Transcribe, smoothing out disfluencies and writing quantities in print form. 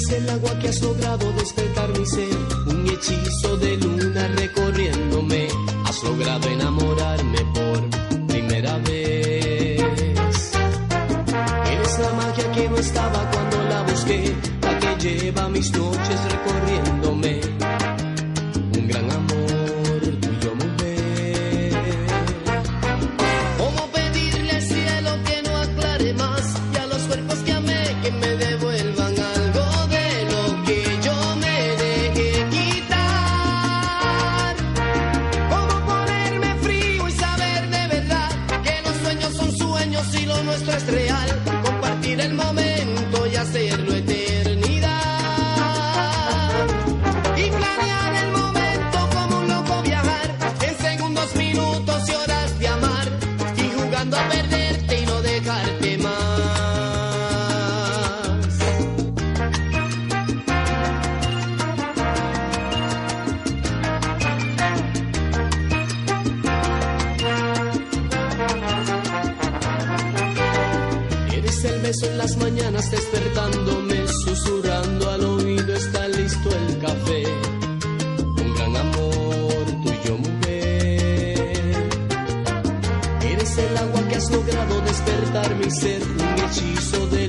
Eres el agua que has logrado despertar mi ser, un hechizo de luna recorriéndome. Has logrado enamorarme por primera vez. Eres la magia que no estaba cuando la busqué, la que lleva mis noches recorriéndome. Un gran amor tuyo, mujer. ¿Cómo pedirle al cielo que no aclare más y a los cuerpos que amé que me devuelvan algo de lo que yo me dejé quitar? ¿Cómo ponerme frío y saber de verdad que los sueños son sueños y lo nuestro es real? Compartir el momento y hacerlo eternidad. Y planear el momento como un loco viajar en segundos, minutos y horas de amar. Y jugando a perderte y no dejarte más. Eres el beso en las mañanas despertándome, susurrando al oído está listo el café. Un gran amor tuyo, mujer. Eres el agua que has logrado despertar mi ser, un hechizo de